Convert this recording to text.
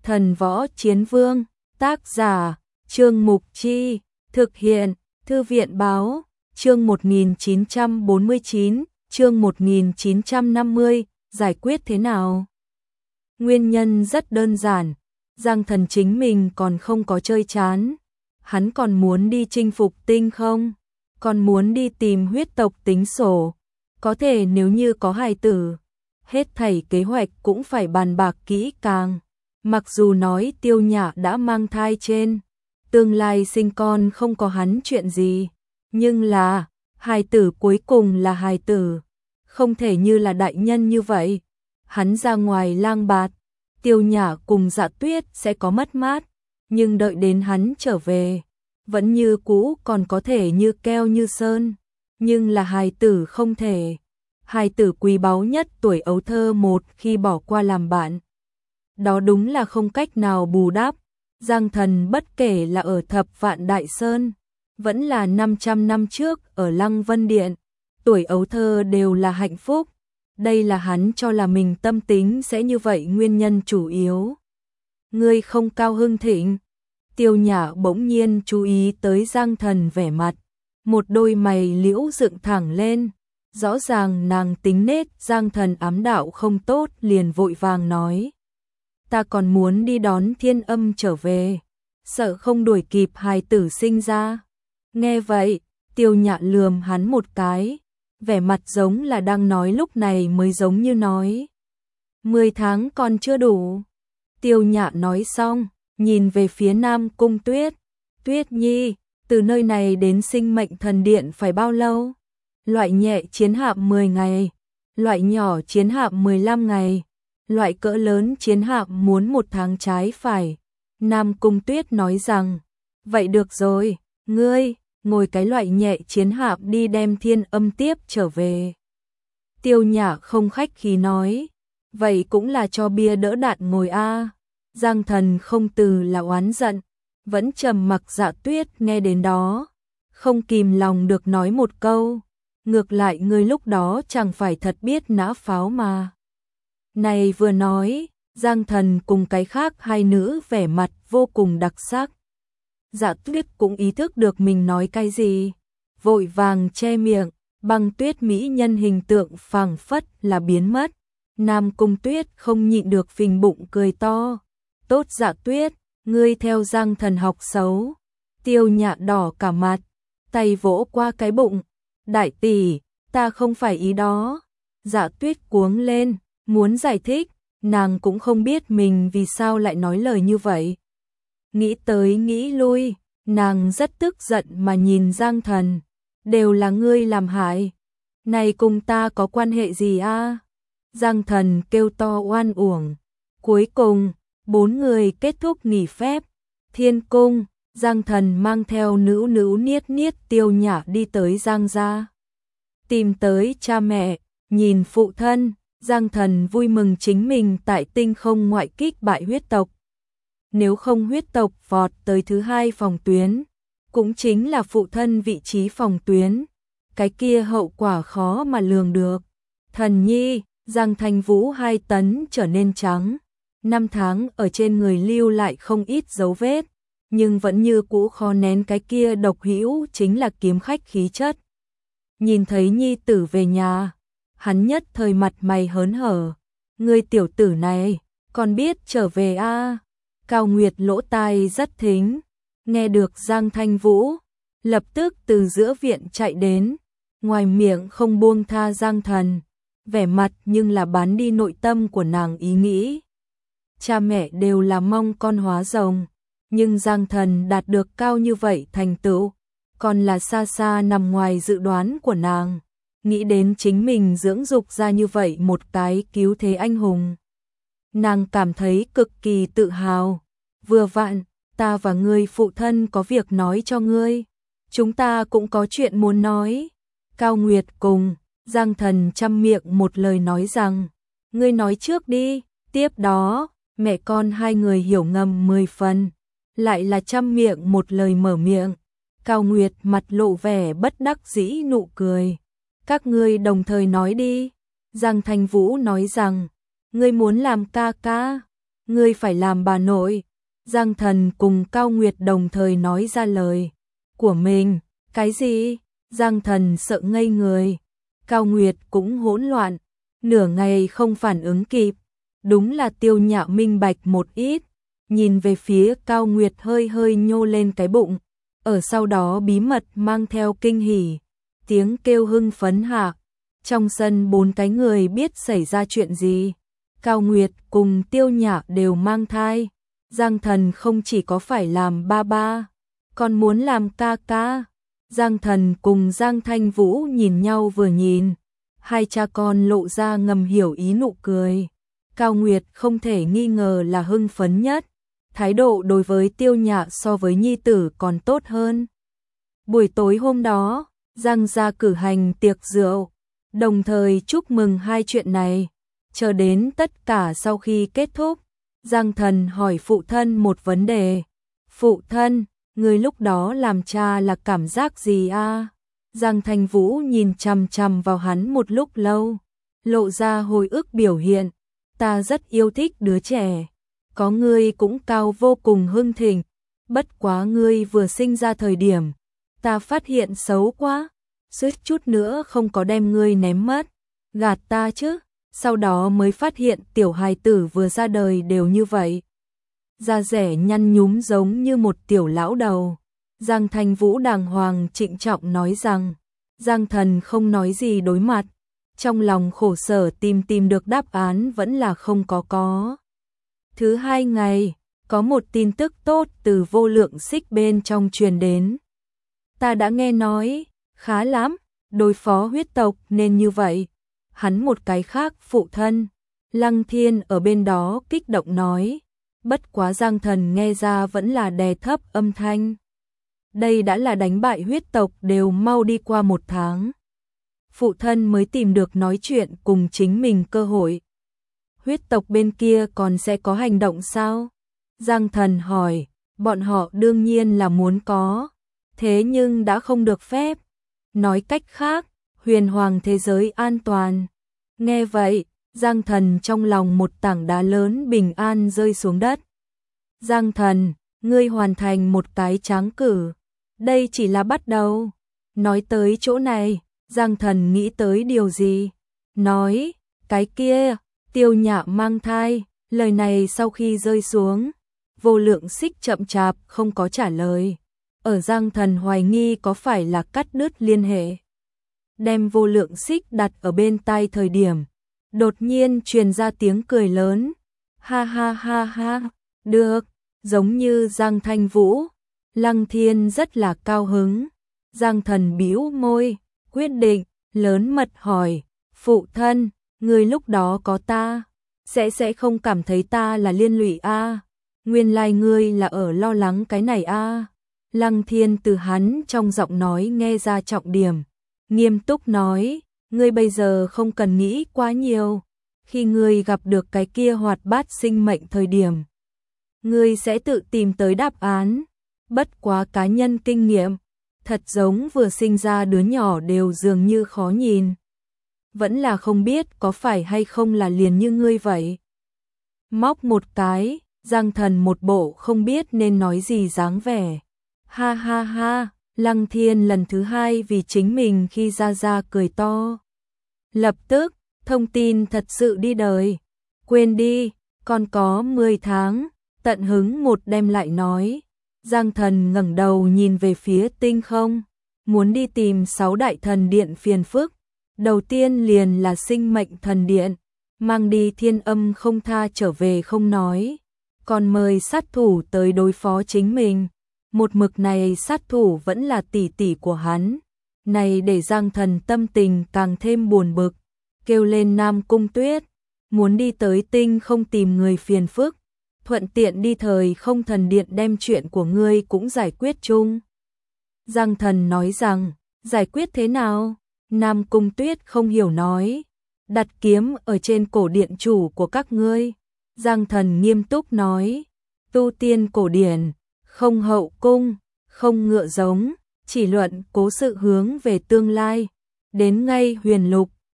Thần Võ Chiến Vương, tác giả, Trương Mục Chi, thực hiện, Thư viện Báo, chương 1949, chương 1950, giải quyết thế nào? Nguyên nhân rất đơn giản, Giang Thần chính mình còn không có chơi chán, hắn còn muốn đi chinh phục tinh không, còn muốn đi tìm huyết tộc tính sổ, có thể nếu như có hài tử, hết thảy kế hoạch cũng phải bàn bạc kỹ càng. Mặc dù nói Tiêu Nhã đã mang thai trên, tương lai sinh con không có hắn chuyện gì, nhưng là, hài tử cuối cùng là hài tử, không thể như là đại nhân như vậy. Hắn ra ngoài lang bạt, Tiêu Nhã cùng Dạ Tuyết sẽ có mất mát, nhưng đợi đến hắn trở về, vẫn như cũ còn có thể như keo như sơn, nhưng là hài tử không thể. Hài tử quý báu nhất tuổi ấu thơ một khi bỏ qua làm bạn, đó đúng là không cách nào bù đắp. Giang Thần bất kể là ở Thập Vạn Đại Sơn, vẫn là 500 năm trước ở Lăng Vân Điện, tuổi ấu thơ đều là hạnh phúc. Đây là hắn cho là mình tâm tính sẽ như vậy nguyên nhân chủ yếu. Ngươi không cao hưng thịnh. Tiêu Nhã bỗng nhiên chú ý tới Giang Thần vẻ mặt, một đôi mày liễu dựng thẳng lên, rõ ràng nàng tính nết. Giang Thần ám đạo không tốt liền vội vàng nói, ta còn muốn đi đón Thiên Âm trở về, sợ không đuổi kịp hài tử sinh ra. Nghe vậy, Tiêu Nhã lườm hắn một cái, vẻ mặt giống là đang nói lúc này mới giống như nói 10 tháng còn chưa đủ. Tiêu Nhã nói xong, nhìn về phía Nam Cung Tuyết, Tuyết Nhi, từ nơi này đến Sinh Mệnh Thần Điện phải bao lâu? Loại nhẹ chiến hạm 10 ngày, loại nhỏ chiến hạm 15 ngày, loại cỡ lớn chiến hạm muốn 1 tháng trái phải. Nam Cung Tuyết nói rằng, vậy được rồi, ngươi ngồi cái loại nhẹ chiến hạm đi đem Thiên Âm tiếp trở về. Tiêu Nhã không khách khí nói, vậy cũng là cho bia đỡ đạn ngồi a. Giang Thần không từ là oán giận, vẫn trầm mặc. Dạ Tuyết nghe đến đó, không kìm lòng được nói một câu, ngược lại ngươi lúc đó chẳng phải thật biết nã pháo mà. Này vừa nói, Giang Thần cùng cái khác hai nữ vẻ mặt vô cùng đặc sắc. Dạ Tuyết cũng ý thức được mình nói cái gì, vội vàng che miệng, Băng Tuyết mỹ nhân hình tượng phảng phất là biến mất. Nam Cung Tuyết không nhịn được phình bụng cười to, tốt Dạ Tuyết, ngươi theo Giang Thần học xấu. Tiêu Nhã đỏ cả mặt, tay vỗ qua cái bụng, đại tỷ, ta không phải ý đó. Dạ Tuyết cuống lên, muốn giải thích, nàng cũng không biết mình vì sao lại nói lời như vậy. Nghĩ tới nghĩ lui, nàng rất tức giận mà nhìn Giang Thần, đều là ngươi làm hại, này cùng ta có quan hệ gì a? Giang Thần kêu to oan uổng. Cuối cùng, 4 người kết thúc nghỉ phép. Thiên cung, Giang Thần mang theo nữ niết niết Tiêu Nhã đi tới Giang gia, tìm tới cha mẹ, nhìn phụ thân. Giang Thần vui mừng chính mình tại tinh không ngoại kích bại huyết tộc. Nếu không huyết tộc vọt tới thứ 2 phòng tuyến, cũng chính là phụ thân vị trí phòng tuyến, cái kia hậu quả khó mà lường được. Thần nhi, Giang Thanh Vũ 2 tấn trở nên trắng, 5 tháng ở trên người lưu lại không ít dấu vết, nhưng vẫn như cũ khó nén cái kia độc hữu chính là kiếm khách khí chất. Nhìn thấy nhi tử về nhà, hắn nhất thời mặt mày hớn hở, ngươi tiểu tử này, còn biết trở về a? Cao Nguyệt lỗ tai rất thính, nghe được Giang Thanh Vũ, lập tức từ giữa viện chạy đến, ngoài miệng không buông tha Giang Thần, vẻ mặt nhưng là bán đi nội tâm của nàng ý nghĩ. Cha mẹ đều là mong con hóa rồng, nhưng Giang Thần đạt được cao như vậy thành tựu, còn là xa xa nằm ngoài dự đoán của nàng. Nghĩ đến chính mình dưỡng dục ra như vậy một cái cứu thế anh hùng, nàng cảm thấy cực kỳ tự hào. Vừa vặn, ta và ngươi phụ thân có việc nói cho ngươi, chúng ta cũng có chuyện muốn nói. Cao Nguyệt cùng Giang Thần chăm miệng một lời nói rằng, ngươi nói trước đi. Tiếp đó, mẹ con hai người hiểu ngầm 10 phần, lại là chăm miệng một lời mở miệng. Cao Nguyệt mặt lộ vẻ bất đắc dĩ nụ cười, các ngươi đồng thời nói đi. Giang Thanh Vũ nói rằng, ngươi muốn làm ca ca, ngươi phải làm bà nội. Giang Thần cùng Cao Nguyệt đồng thời nói ra lời của mình. Cái gì? Giang Thần sợ ngây người. Cao Nguyệt cũng hỗn loạn, nửa ngày không phản ứng kịp. Đúng là Tiêu Nhạo minh bạch một ít, nhìn về phía Cao Nguyệt hơi hơi nhô lên cái bụng, ở sau đó bí mật mang theo kinh hỉ, tiếng kêu hưng phấn hạ. Trong sân 4 cái người biết xảy ra chuyện gì. Cao Nguyệt cùng Tiêu Nhạo đều mang thai. Giang Thần không chỉ có phải làm ba ba, còn muốn làm ca ca. Giang Thần cùng Giang Thanh Vũ nhìn nhau vừa nhìn, hai cha con lộ ra ngầm hiểu ý nụ cười. Cao Nguyệt không thể nghi ngờ là hưng phấn nhất, thái độ đối với Tiêu Nhạ so với nhi tử còn tốt hơn. Buổi tối hôm đó, Giang gia cử hành tiệc rượu, đồng thời chúc mừng hai chuyện này. Chờ đến tất cả sau khi kết thúc, Giang Thần hỏi phụ thân một vấn đề. Phụ thân, người lúc đó làm cha là cảm giác gì a? Giang Thanh Vũ nhìn chằm chằm vào hắn một lúc lâu, lộ ra hồi ức biểu hiện. Ta rất yêu thích đứa trẻ, có ngươi cũng cao vô cùng hưng thịnh, bất quá ngươi vừa sinh ra thời điểm, ta phát hiện xấu quá, suýt chút nữa không có đem ngươi ném mất, gạt ta chứ, sau đó mới phát hiện tiểu hài tử vừa ra đời đều như vậy. Da rẻ nhăn nhúm giống như một tiểu lão đầu. Giang Thanh Vũ đàng hoàng trịnh trọng nói rằng, Giang Thần không nói gì đối mặt, trong lòng khổ sở tìm được đáp án vẫn là không có. Thứ hai ngày, có một tin tức tốt từ Vô Lượng Xích bên trong truyền đến. Ta đã nghe nói, khá lắm, đối phó huyết tộc nên như vậy. Hắn một cái khác phụ thân, Lăng Thiên ở bên đó kích động nói, bất quá Giang Thần nghe ra vẫn là đè thấp âm thanh. Đây đã là đánh bại huyết tộc đều mau đi qua 1 tháng. Phụ thân mới tìm được nói chuyện cùng chính mình cơ hội. Huyết tộc bên kia còn sẽ có hành động sao? Giang Thần hỏi, bọn họ đương nhiên là muốn có, thế nhưng đã không được phép. Nói cách khác, huyền hoàng thế giới an toàn. Nghe vậy, Giang Thần trong lòng một tảng đá lớn bình an rơi xuống đất. Giang Thần, ngươi hoàn thành một cái tráng cử. Đây chỉ là bắt đầu. Nói tới chỗ này, Giang Thần nghĩ tới điều gì? Nói, cái kia, Tiêu Nhạ mang thai. Lời này sau khi rơi xuống, Vô Lượng Xích chậm chạp không có trả lời. Ở Giang Thần hoài nghi có phải là cắt đứt liên hệ. Đem Vô Lượng Xích đặt ở bên tai thời điểm, đột nhiên truyền ra tiếng cười lớn. Ha ha ha ha, được, giống như Giang Thanh Vũ. Lăng Thiên rất là cao hứng. Giang Thần bĩu môi, quyết định, lớn mật hỏi, phụ thân, người lúc đó có ta, sẽ không cảm thấy ta là liên lụy a? Nguyên lai ngươi là ở lo lắng cái này a? Lăng Thiên từ hắn trong giọng nói nghe ra trọng điểm, nghiêm túc nói, ngươi bây giờ không cần nghĩ quá nhiều, khi ngươi gặp được cái kia hoạt bát sinh mệnh thời điểm, ngươi sẽ tự tìm tới đáp án. Bất quá cá nhân kinh nghiệm, thật giống vừa sinh ra đứa nhỏ đều dường như khó nhìn. Vẫn là không biết có phải hay không là liền như ngươi vậy. Móc một cái, Giang Thần một bộ không biết nên nói gì dáng vẻ. Ha ha ha, Lăng Thiên lần thứ hai vì chính mình khi ra cười to. Lập tức, thông tin thật sự đi đời. Quên đi, còn có 10 tháng, tận hứng một đem lại nói. Giang Thần ngẩng đầu nhìn về phía tinh không, muốn đi tìm 6 đại thần điện phiền phức. Đầu tiên liền là sinh mệnh thần điện, mang đi Thiên Âm không tha trở về không nói, còn mời sát thủ tới đối phó chính mình. Một mực này sát thủ vẫn là tỷ tỷ của hắn. Này để Giang Thần tâm tình càng thêm buồn bực, kêu lên Nam Cung Tuyết, muốn đi tới tinh không tìm người phiền phức. Thuận tiện đi thời không thần điện đem chuyện của ngươi cũng giải quyết chung. Giang Thần nói rằng, giải quyết thế nào? Nam Cung Tuyết không hiểu nói, đặt kiếm ở trên cổ điện chủ của các ngươi. Giang Thần nghiêm túc nói, tu tiên cổ điển, không hậu cung, không ngựa giống, chỉ luận cố sự hướng về tương lai. Đến ngay huyền lục,